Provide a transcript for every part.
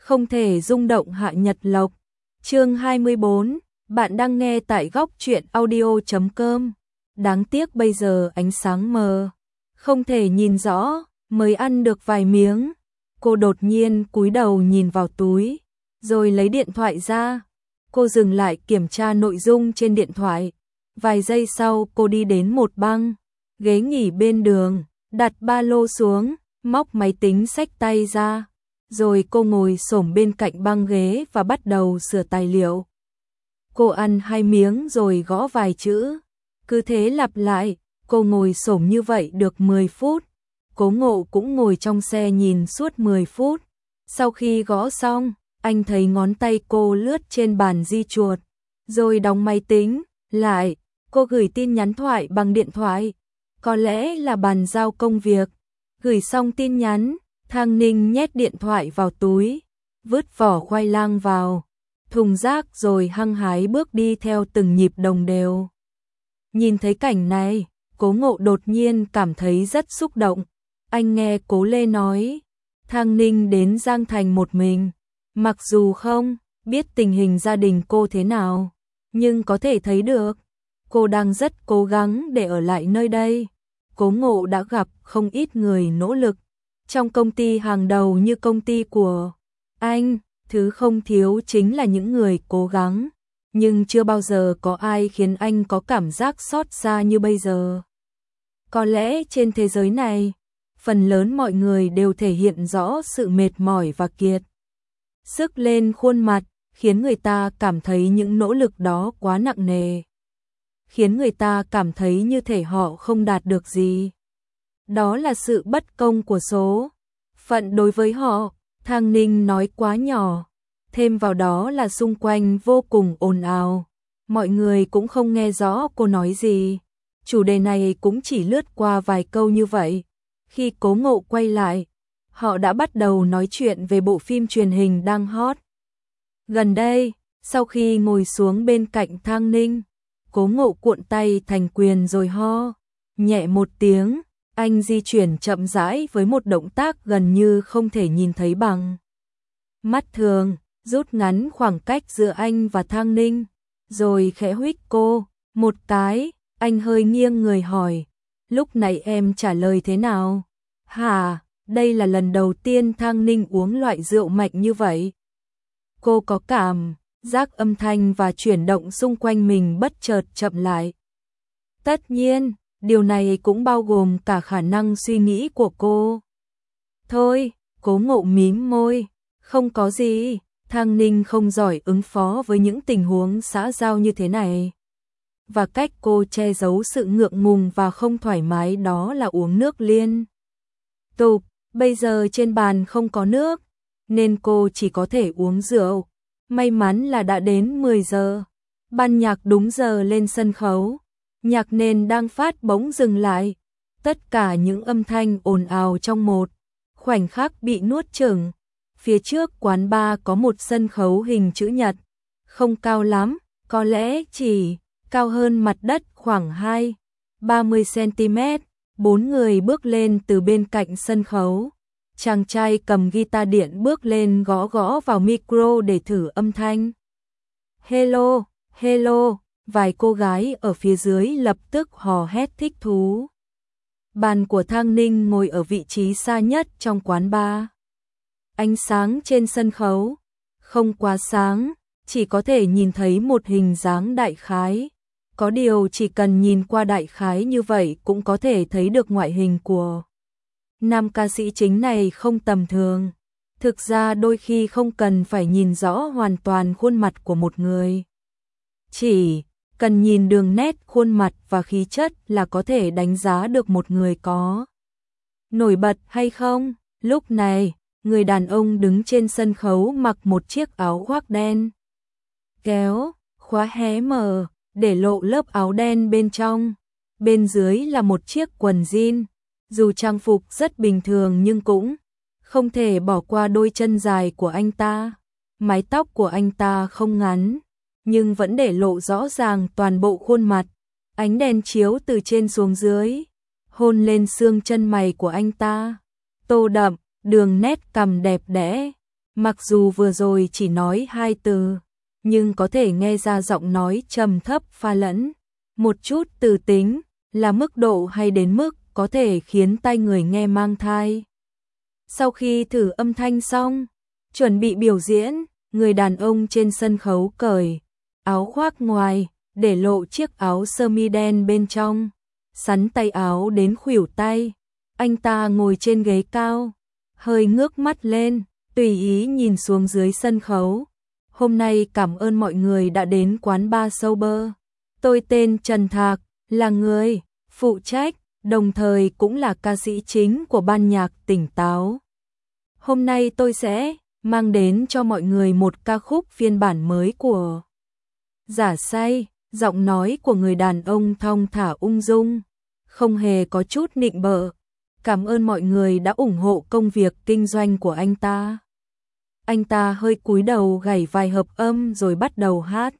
không thể rung động Hạ Nhật Lộc. Chương 24, bạn đang nghe tại góc truyện audio.com. Đáng tiếc bây giờ ánh sáng mờ, không thể nhìn rõ, mới ăn được vài miếng. Cô đột nhiên cúi đầu nhìn vào túi, rồi lấy điện thoại ra. Cô dừng lại kiểm tra nội dung trên điện thoại. Vài giây sau cô đi đến một băng ghế nghỉ bên đường, đặt ba lô xuống, móc máy tính xách tay ra. Rồi cô ngồi xổm bên cạnh băng ghế và bắt đầu sửa tài liệu. Cô ăn 2 miếng rồi gõ vài chữ. Cứ thế lặp lại, cô ngồi xổm như vậy được 10 phút. Cố Ngộ cũng ngồi trong xe nhìn suốt 10 phút. Sau khi gõ xong, anh thấy ngón tay cô lướt trên bàn di chuột, rồi đóng máy tính lại. Cô gửi tin nhắn thoại bằng điện thoại, có lẽ là bàn giao công việc. Gửi xong tin nhắn, Thang Ninh nhét điện thoại vào túi, vứt vỏ khoai lang vào thùng rác rồi hăng hái bước đi theo từng nhịp đồng đều. Nhìn thấy cảnh này, Cố Ngộ đột nhiên cảm thấy rất xúc động. Anh nghe Cố Lê nói, Thang Ninh đến Giang Thành một mình, mặc dù không biết tình hình gia đình cô thế nào, nhưng có thể thấy được cô đang rất cố gắng để ở lại nơi đây. Cố Ngộ đã gặp không ít người nỗ lực trong công ty hàng đầu như công ty của anh, thứ không thiếu chính là những người cố gắng, nhưng chưa bao giờ có ai khiến anh có cảm giác xót xa như bây giờ. Có lẽ trên thế giới này, phần lớn mọi người đều thể hiện rõ sự mệt mỏi và kiệt sức lên khuôn mặt, khiến người ta cảm thấy những nỗ lực đó quá nặng nề, khiến người ta cảm thấy như thể họ không đạt được gì. Đó là sự bất công của số phận đối với họ. Thang Ninh nói quá nhỏ, thêm vào đó là xung quanh vô cùng ồn ào, mọi người cũng không nghe rõ cô nói gì. Chủ đề này cũng chỉ lướt qua vài câu như vậy. Khi Cố Ngộ quay lại, họ đã bắt đầu nói chuyện về bộ phim truyền hình đang hot gần đây. Sau khi ngồi xuống bên cạnh Thang Ninh, Cố Ngộ cuộn tay thành quyền rồi ho nhẹ một tiếng. Anh di chuyển chậm rãi với một động tác gần như không thể nhìn thấy bằng mắt thường, rút ngắn khoảng cách giữa anh và Thang Ninh, rồi khẽ huých cô một cái. Anh hơi nghiêng người hỏi, lúc này em trả lời thế nào? Hả? Đây là lần đầu tiên Thang Ninh uống loại rượu mạnh như vậy. Cô có cảm giác âm thanh và chuyển động xung quanh mình bất chợt chậm lại. Tất nhiên, điều này cũng bao gồm cả khả năng suy nghĩ của cô. Thôi, Cố Ngộ mím môi, không có gì. Thang Ninh không giỏi ứng phó với những tình huống xã giao như thế này. Và cách cô che giấu sự ngượng ngùng và không thoải mái đó là uống nước liên tục. Bây giờ trên bàn không có nước, nên cô chỉ có thể uống rượu. May mắn là đã đến 10 giờ. Ban nhạc đúng giờ lên sân khấu. Nhạc nền đang phát bỗng dừng lại. Tất cả những âm thanh ồn ào trong một khoảnh khắc bị nuốt chửng. Phía trước quán bar có một sân khấu hình chữ nhật, không cao lắm, có lẽ chỉ cao hơn mặt đất khoảng 20-30 cm. 4 người bước lên từ bên cạnh sân khấu. Chàng trai cầm guitar điện bước lên gõ gõ vào micro để thử âm thanh. Hello, hello. Vài cô gái ở phía dưới lập tức hò hét thích thú. Bàn của Thang Ninh ngồi ở vị trí xa nhất trong quán bar. Ánh sáng trên sân khấu không quá sáng, chỉ có thể nhìn thấy một hình dáng đại khái. Có điều chỉ cần nhìn qua đại khái như vậy cũng có thể thấy được ngoại hình của nam ca sĩ chính này không tầm thường. Thực ra đôi khi không cần phải nhìn rõ hoàn toàn khuôn mặt của một người. Chỉ cần nhìn đường nét khuôn mặt và khí chất là có thể đánh giá được một người có nổi bật hay không. Lúc này, người đàn ông đứng trên sân khấu mặc một chiếc áo khoác đen kéo, khóa hé mở, để lộ lớp áo đen bên trong. Bên dưới là một chiếc quần jean. Dù trang phục rất bình thường nhưng cũng không thể bỏ qua đôi chân dài của anh ta. Mái tóc của anh ta không ngắn, nhưng vẫn để lộ rõ ràng toàn bộ khuôn mặt. Ánh đèn chiếu từ trên xuống dưới, hôn lên xương chân mày của anh ta. Tô đậm, đường nét cằm đẹp đẽ, Mặc dù vừa rồi chỉ nói 2 từ, nhưng có thể nghe ra giọng nói trầm thấp pha lẫn một chút từ tính, là mức độ hay đến mức có thể khiến tai người nghe mang thai. Sau khi thử âm thanh xong, chuẩn bị biểu diễn, người đàn ông trên sân khấu cởi áo khoác ngoài, để lộ chiếc áo sơ mi đen bên trong, sắn tay áo đến khuỷu tay. Anh ta ngồi trên ghế cao, hơi ngước mắt lên, tùy ý nhìn xuống dưới sân khấu. Hôm nay cảm ơn mọi người đã đến quán bar Sober. Tôi tên Trần Thạc, là người phụ trách, đồng thời cũng là ca sĩ chính của ban nhạc Tỉnh Táo. Hôm nay tôi sẽ mang đến cho mọi người một ca khúc phiên bản mới của Giả Say. Giọng nói của người đàn ông thong thả ung dung, không hề có chút nịnh bợ. Cảm ơn mọi người đã ủng hộ công việc kinh doanh của anh ta. Anh ta hơi cúi đầu gảy vài hợp âm rồi bắt đầu hát.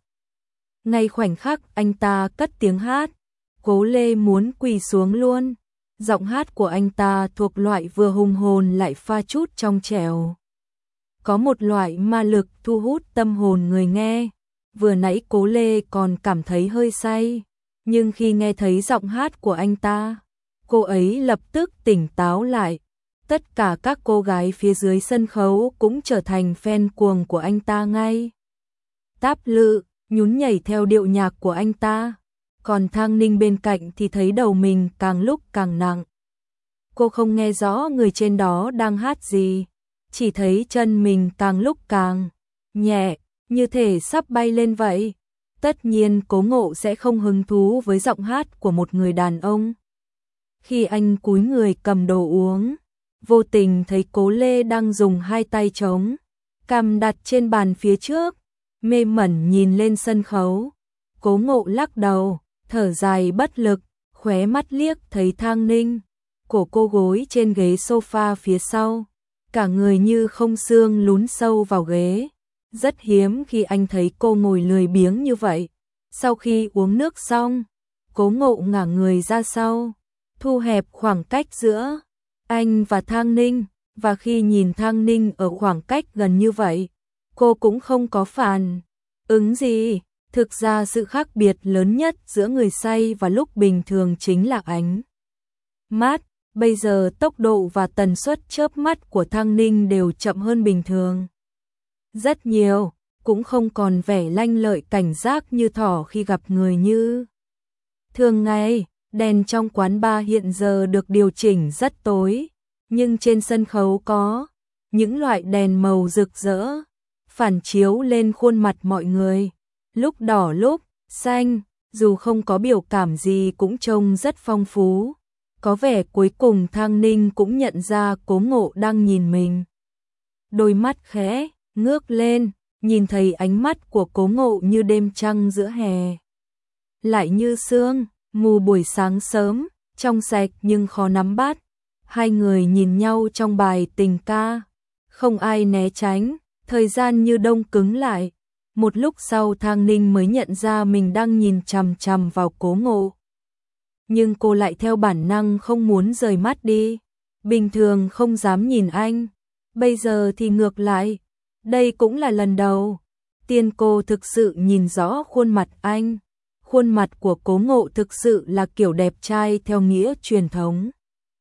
Ngay khoảnh khắc anh ta cất tiếng hát, Cố Lê muốn quỳ xuống luôn. Giọng hát của anh ta thuộc loại vừa hùng hồn lại pha chút trong trẻo. Có một loại ma lực thu hút tâm hồn người nghe. Vừa nãy Cố Lê còn cảm thấy hơi say, nhưng khi nghe thấy giọng hát của anh ta, cô ấy lập tức tỉnh táo lại. Tất cả các cô gái phía dưới sân khấu cũng trở thành fan cuồng của anh ta ngay. Táp lự, nhún nhảy theo điệu nhạc của anh ta. Còn Thang Ninh bên cạnh thì thấy đầu mình càng lúc càng nặng. Cô không nghe rõ người trên đó đang hát gì, chỉ thấy chân mình càng lúc càng nhẹ, như thể sắp bay lên vậy. Tất nhiên Cố Ngộ sẽ không hứng thú với giọng hát của một người đàn ông. Khi anh cúi người cầm đồ uống, vô tình thấy Cố Lê đang dùng 2 tay trống, cằm đặt trên bàn phía trước, mê mẩn nhìn lên sân khấu. Cố Ngộ lắc đầu, thở dài bất lực, khóe mắt liếc thấy Thang Ninh, cổ cô gối trên ghế sofa phía sau, cả người như không xương lún sâu vào ghế. Rất hiếm khi anh thấy cô ngồi lười biếng như vậy. Sau khi uống nước xong, Cố Ngộ ngả người ra sau, thu hẹp khoảng cách giữa anh và Thang Ninh, và khi nhìn Thang Ninh ở khoảng cách gần như vậy, cô cũng không có phản ứng gì. Thực ra sự khác biệt lớn nhất giữa người say và lúc bình thường chính là ánh mắt. Bây giờ tốc độ và tần suất chớp mắt của Thang Ninh đều chậm hơn bình thường rất nhiều, cũng không còn vẻ lanh lợi cảnh giác như thỏ khi gặp người như thường ngày. Đèn trong quán bar hiện giờ được điều chỉnh rất tối, nhưng trên sân khấu có những loại đèn màu rực rỡ, phản chiếu lên khuôn mặt mọi người, lúc đỏ lúc xanh, dù không có biểu cảm gì cũng trông rất phong phú. Có vẻ cuối cùng Thang Ninh cũng nhận ra Cố Ngộ đang nhìn mình. Đôi mắt khẽ ngước lên, nhìn thấy ánh mắt của Cố Ngộ như đêm trăng giữa hè, lại như sương mù buổi sáng sớm, trong sạch nhưng khó nắm bắt. Hai người nhìn nhau trong bài tình ca, không ai né tránh, thời gian như đông cứng lại. Một lúc sau Thang Ninh mới nhận ra mình đang nhìn chằm chằm vào Cố Ngộ. Nhưng cô lại theo bản năng không muốn rời mắt đi. Bình thường không dám nhìn anh, bây giờ thì ngược lại. Đây cũng là lần đầu tiên cô thực sự nhìn rõ khuôn mặt anh. Khuôn mặt của Cố Ngộ thực sự là kiểu đẹp trai theo nghĩa truyền thống.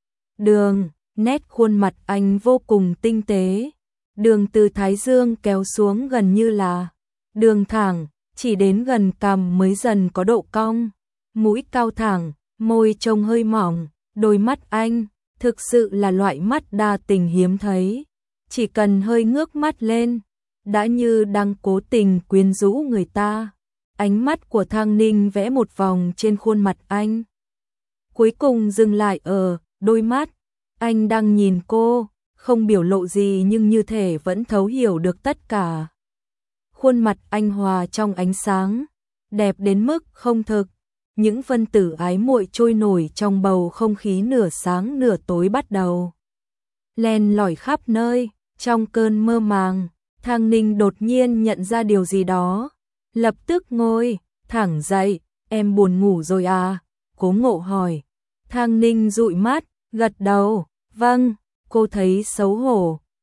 Nét khuôn mặt anh vô cùng tinh tế. Đường từ thái dương kéo xuống gần như là đường thẳng, chỉ đến gần cằm mới dần có độ cong. Mũi cao thẳng, môi trông hơi mỏng, đôi mắt anh thực sự là loại mắt đa tình hiếm thấy. Chỉ cần hơi ngước mắt lên, đã như đang cố tình quyến rũ người ta. Ánh mắt của Thang Ninh vẽ một vòng trên khuôn mặt anh, cuối cùng dừng lại ở đôi mắt. Anh đang nhìn cô, không biểu lộ gì nhưng như thể vẫn thấu hiểu được tất cả. Khuôn mặt anh hòa trong ánh sáng, đẹp đến mức không thực. Những phân tử ái muội trôi nổi trong bầu không khí nửa sáng nửa tối bắt đầu len lỏi khắp nơi. Trong cơn mơ màng, Thang Ninh đột nhiên nhận ra điều gì đó, lập tức ngồi thẳng dậy. Em buồn ngủ rồi à? Cố Ngộ hỏi. Thang Ninh dụi mắt, gật đầu. Vâng. Cô thấy xấu hổ,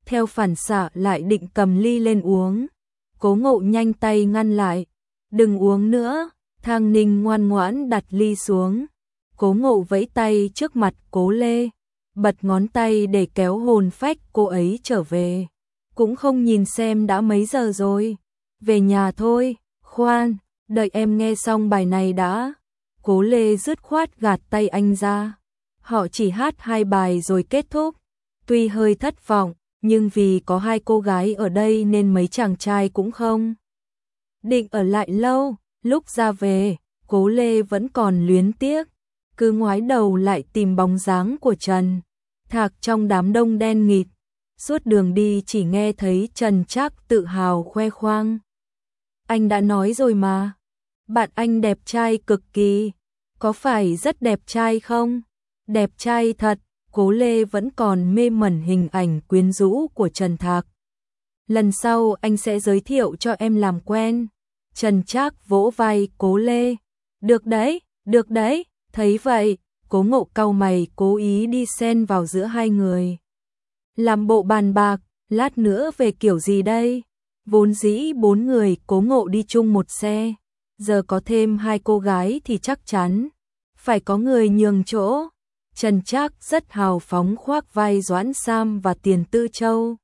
theo phản xạ lại định cầm ly lên uống. Cố Ngộ nhanh tay ngăn lại, đừng uống nữa. Thang Ninh ngoan ngoãn đặt ly xuống. Cố Ngộ vẫy tay trước mặt Cố Lê, bật ngón tay để kéo hồn phách cô ấy trở về. Cũng không nhìn xem đã mấy giờ rồi. Về nhà thôi. Khoan, đợi em nghe xong bài này đã. Cố Lê dứt khoát gạt tay anh ra. Họ chỉ hát 2 bài rồi kết thúc. Tuy hơi thất vọng, nhưng vì có 2 cô gái ở đây nên mấy chàng trai cũng không định ở lại lâu. Lúc ra về, Cố Lê vẫn còn luyến tiếc, cứ ngoái đầu lại tìm bóng dáng của Trần Thạc trong đám đông đen nghịt. Suốt đường đi chỉ nghe thấy Trần Trác tự hào khoe khoang. Anh đã nói rồi mà, bạn anh đẹp trai cực kỳ. Có phải rất đẹp trai không? Đẹp trai thật. Cố Lê vẫn còn mê mẩn hình ảnh quyến rũ của Trần Thạc. Lần sau anh sẽ giới thiệu cho em làm quen. Trần Trác vỗ vai Cố Lê. Được đấy, được đấy. Thấy vậy, Cố Ngộ cau mày cố ý đi xen vào giữa hai người. Làm bộ bàn bạc, lát nữa về kiểu gì đây? Vốn dĩ 4 người Cố Ngộ đi chung một xe. Giờ có thêm 2 cô gái thì chắc chắn phải có người nhường chỗ. Trần Trác rất hào phóng khoác vai Doãn Sam và Tiền Tư Châu.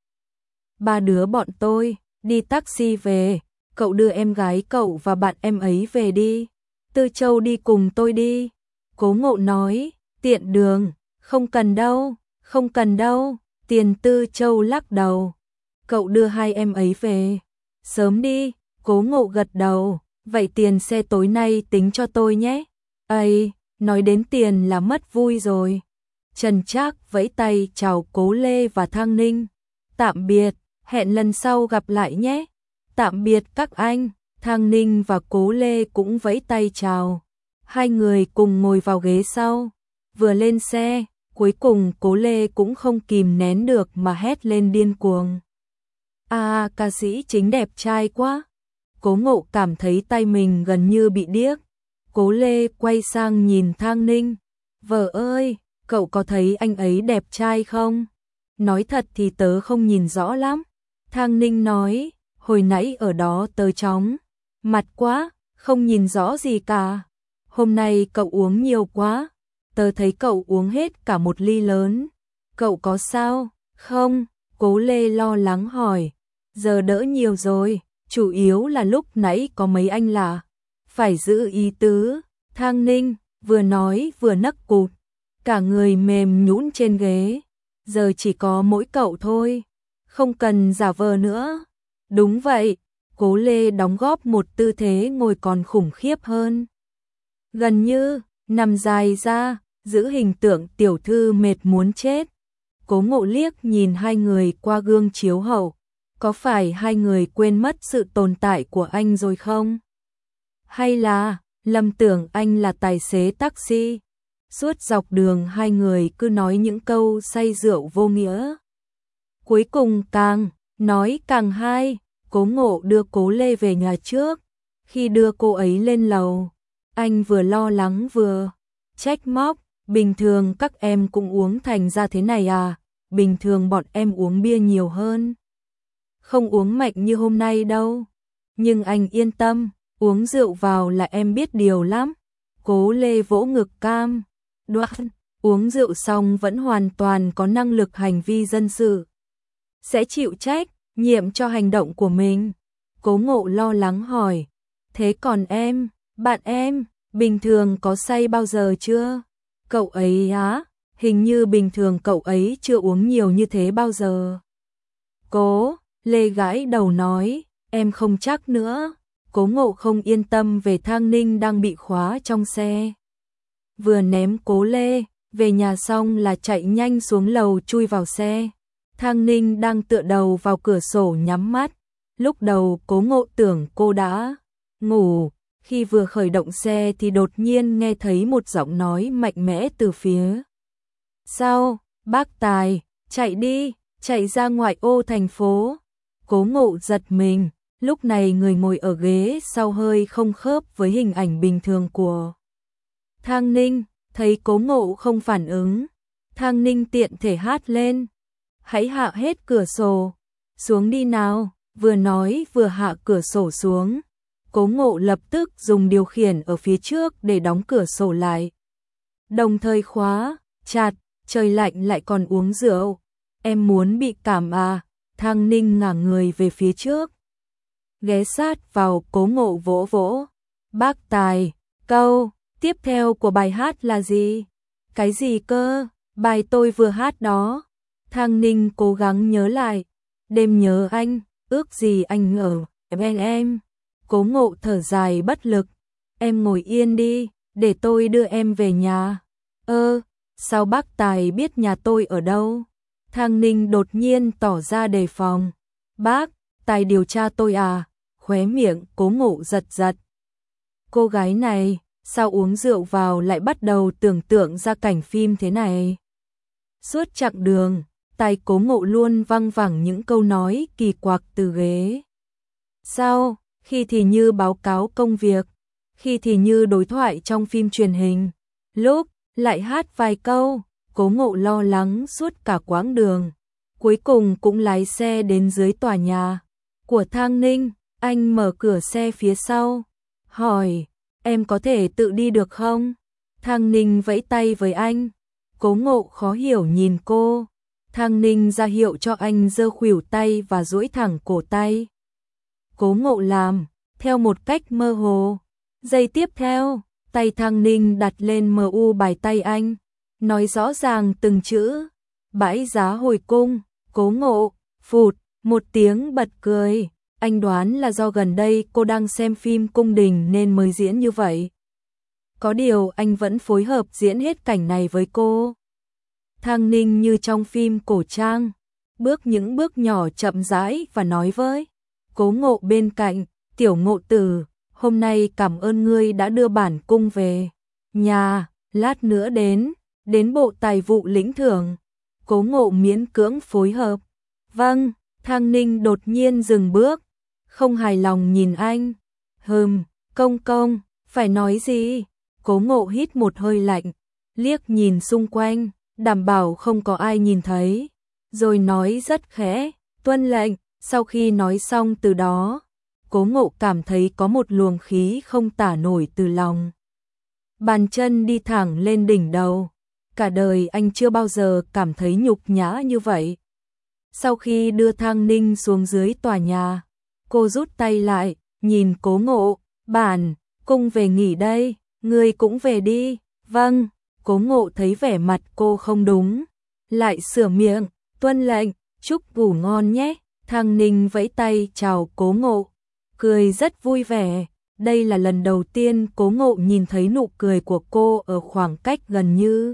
3 đứa bọn tôi đi taxi về, cậu đưa em gái cậu và bạn em ấy về đi. Tư Châu đi cùng tôi đi. Cố Ngộ nói, tiện đường, không cần đâu, không cần đâu. Tiền Tư Châu lắc đầu. Cậu đưa 2 em ấy về. Sớm đi. Cố Ngộ gật đầu. Vậy tiền xe tối nay tính cho tôi nhé. Ây, nói đến tiền là mất vui rồi. Trần Trác vẫy tay chào Cố Lê và Thang Ninh. Tạm biệt, hẹn lần sau gặp lại nhé. Tạm biệt các anh. Thang Ninh và Cố Lê cũng vẫy tay chào. 2 người cùng ngồi vào ghế sau. Vừa lên xe, cuối cùng Cố Lê cũng không kìm nén được mà hét lên điên cuồng. Ca sĩ chính đẹp trai quá. Cố Ngộ cảm thấy tay mình gần như bị điếc. Cố Lê quay sang nhìn Thang Ninh. Vợ ơi, cậu có thấy anh ấy đẹp trai không? Nói thật thì tớ không nhìn rõ lắm. Thang Ninh nói, hồi nãy ở đó tớ chóng mặt quá, không nhìn rõ gì cả. Hôm nay cậu uống nhiều quá. Tớ thấy cậu uống hết cả 1 ly lớn. Cậu có sao không? Cố Lê lo lắng hỏi. Giờ đỡ nhiều rồi, chủ yếu là lúc nãy có mấy anh lạ. Phải giữ ý tứ. Thang Ninh vừa nói vừa nấc cụt, cả người mềm nhũn trên ghế. Giờ chỉ có mỗi cậu thôi, không cần giả vờ nữa. Đúng vậy. Cố Lê đóng góp một tư thế ngồi còn khủng khiếp hơn. Gần như nằm dài ra, giữ hình tượng tiểu thư mệt muốn chết. Cố Ngộ liếc nhìn 2 người qua gương chiếu hậu. Có phải 2 người quên mất sự tồn tại của anh rồi không? Hay là lầm tưởng anh là tài xế taxi? Suốt dọc đường 2 người cứ nói những câu say rượu vô nghĩa. Cuối cùng càng nói càng hay. Cố Ngộ đưa Cố Lê về nhà trước. Khi đưa cô ấy lên lầu, anh vừa lo lắng vừa trách móc. Bình thường các em cũng uống thành ra thế này à? Bình thường bọn em uống bia nhiều hơn, không uống mạnh như hôm nay đâu. Nhưng anh yên tâm, uống rượu vào là em biết điều lắm. Cố Lê vỗ ngực cam đoan, uống rượu xong vẫn hoàn toàn có năng lực hành vi dân sự, sẽ chịu trách nhiệm cho hành động của mình. Cố Ngộ lo lắng hỏi, thế còn em, bạn em, bình thường có say bao giờ chưa? Cậu ấy á, hình như bình thường cậu ấy chưa uống nhiều như thế bao giờ. Cố Lê gãi đầu nói, em không chắc nữa. Cố Ngộ không yên tâm về Thang Ninh đang bị khóa trong xe. Vừa ném Cố Lê về nhà xong là chạy nhanh xuống lầu chui vào xe. Thang Ninh đang tựa đầu vào cửa sổ nhắm mắt. Lúc đầu Cố Ngộ tưởng cô đã ngủ. Khi vừa khởi động xe thì đột nhiên nghe thấy một giọng nói mạnh mẽ từ phía sau. Bác Tài, chạy đi, chạy ra ngoại ô thành phố. Cố Ngộ giật mình. Lúc này người ngồi ở ghế sau hơi không khớp với hình ảnh bình thường của Thang Ninh. Thấy Cố Ngộ không phản ứng, Thang Ninh tiện thể hát lên. hãy hạ hết cửa sổ, xuống đi nào, vừa nói vừa hạ cửa sổ xuống. Cố Ngộ lập tức dùng điều khiển ở phía trước để đóng cửa sổ lại. Đồng thời khóa chặt, trời lạnh lại còn uống rượu. Em muốn bị cảm à? Thang Ninh ngả người về phía trước, ghé sát vào Cố Ngộ vỗ vỗ. Bác Tài, câu tiếp theo của bài hát là gì? Cái gì cơ? Bài tôi vừa hát đó. Thang Ninh cố gắng nhớ lại. Đêm nhớ anh, ước gì anh ở bên em. Cố Ngộ thở dài bất lực. Em ngồi yên đi, để tôi đưa em về nhà. Sao bác Tài biết nhà tôi ở đâu? Thang Ninh đột nhiên tỏ ra đề phòng. Bác Tài điều tra tôi à? Khóe miệng Cố Ngộ giật giật. Cô gái này, sao uống rượu vào lại bắt đầu tưởng tượng ra cảnh phim thế này? Suốt chặng đường, tai Cố Ngộ luôn văng vẳng những câu nói kỳ quặc từ ghế sau, khi thì như báo cáo công việc, khi thì như đối thoại trong phim truyền hình, lúc lại hát vài câu. Cố Ngộ lo lắng suốt cả quãng đường, cuối cùng cũng lái xe đến dưới tòa nhà của Thang Ninh. Anh mở cửa xe phía sau, hỏi, em có thể tự đi được không? Thang Ninh vẫy tay với anh. Cố Ngộ khó hiểu nhìn cô. Thang Ninh ra hiệu cho anh giơ khuỷu tay và duỗi thẳng cổ tay. Cố Ngộ làm theo một cách mơ hồ. Giây tiếp theo, tay Thang Ninh đặt lên MU bài tay anh, nói rõ ràng từng chữ. Bãi giá hồi cung. Cố Ngộ phụt một tiếng bật cười. Anh đoán là do gần đây cô đang xem phim cung đình nên mới diễn như vậy. Có điều anh vẫn phối hợp diễn hết cảnh này với cô. Thang Ninh như trong phim cổ trang, bước những bước nhỏ chậm rãi và nói với Cố Ngộ bên cạnh, Tiểu Ngộ tử, hôm nay cảm ơn ngươi đã đưa bản cung về nhà, lát nữa đến bộ tài vụ lĩnh thưởng. Cố Ngộ miễn cưỡng phối hợp. Vâng. Thang Ninh đột nhiên dừng bước, không hài lòng nhìn anh. Công, phải nói gì? Cố Ngộ hít một hơi lạnh, liếc nhìn xung quanh, đảm bảo không có ai nhìn thấy, rồi nói rất khẽ, tuân lệnh. Sau khi nói xong từ đó, Cố Ngộ cảm thấy có một luồng khí không tả nổi từ lòng bàn chân đi thẳng lên đỉnh đầu. Cả đời anh chưa bao giờ cảm thấy nhục nhã như vậy. Sau khi đưa Thang Ninh xuống dưới tòa nhà, cô rút tay lại, nhìn Cố Ngộ, bản cung về nghỉ đây, ngươi cũng về đi. Vâng. Cố Ngộ thấy vẻ mặt cô không đúng, lại sửa miệng, tuân lệnh, chúc ngủ ngon nhé. Thang Ninh vẫy tay chào Cố Ngộ, cười rất vui vẻ. Đây là lần đầu tiên Cố Ngộ nhìn thấy nụ cười của cô ở khoảng cách gần như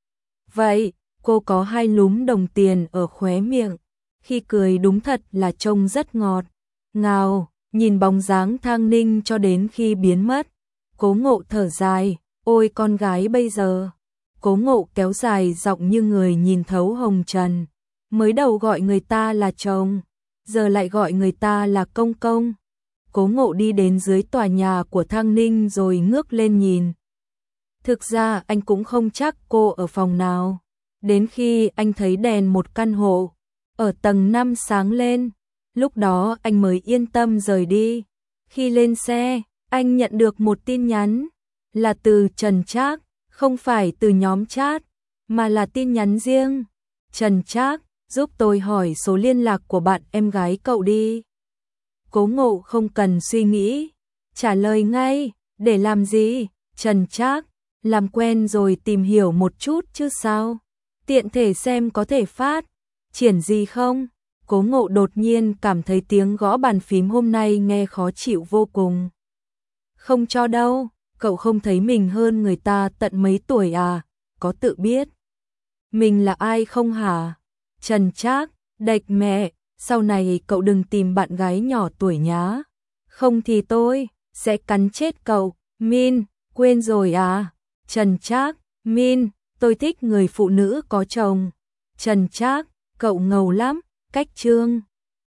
vậy. Cô có hai lúm đồng tiền ở khóe miệng, khi cười đúng thật là trông rất ngọt ngào. Nhìn bóng dáng Thang Ninh cho đến khi biến mất, Cố Ngộ thở dài, ôi con gái bây giờ. Cố Ngộ kéo dài giọng như người nhìn thấu hồng trần. Mới đầu gọi người ta là chồng, giờ lại gọi người ta là công. Cố Ngộ đi đến dưới tòa nhà của Thang Ninh rồi ngước lên nhìn. Thực ra anh cũng không chắc cô ở phòng nào. Đến khi anh thấy đèn một căn hộ ở tầng 5 sáng lên, lúc đó anh mới yên tâm rời đi. Khi lên xe, anh nhận được một tin nhắn, là từ Trần Trác, không phải từ nhóm chat, mà là tin nhắn riêng. Trần Trác, giúp tôi hỏi số liên lạc của bạn em gái cậu đi. Cố Ngộ không cần suy nghĩ, trả lời ngay. Để làm gì? Trần Trác, làm quen rồi tìm hiểu một chút chứ sao? Tiện thể xem có thể phát triển gì không? Cố Ngộ đột nhiên cảm thấy tiếng gõ bàn phím hôm nay nghe khó chịu vô cùng. Không cho đâu, cậu không thấy mình hơn người ta tận mấy tuổi à? Có tự biết mình là ai không hả? Trần Trác, đệch mẹ, sau này cậu đừng tìm bạn gái nhỏ tuổi nhá. Không thì tôi sẽ cắn chết cậu. Min, quên rồi à? Trần Trác, Min, tôi thích người phụ nữ có chồng. Trần Trác, cậu ngầu lắm. Cách chương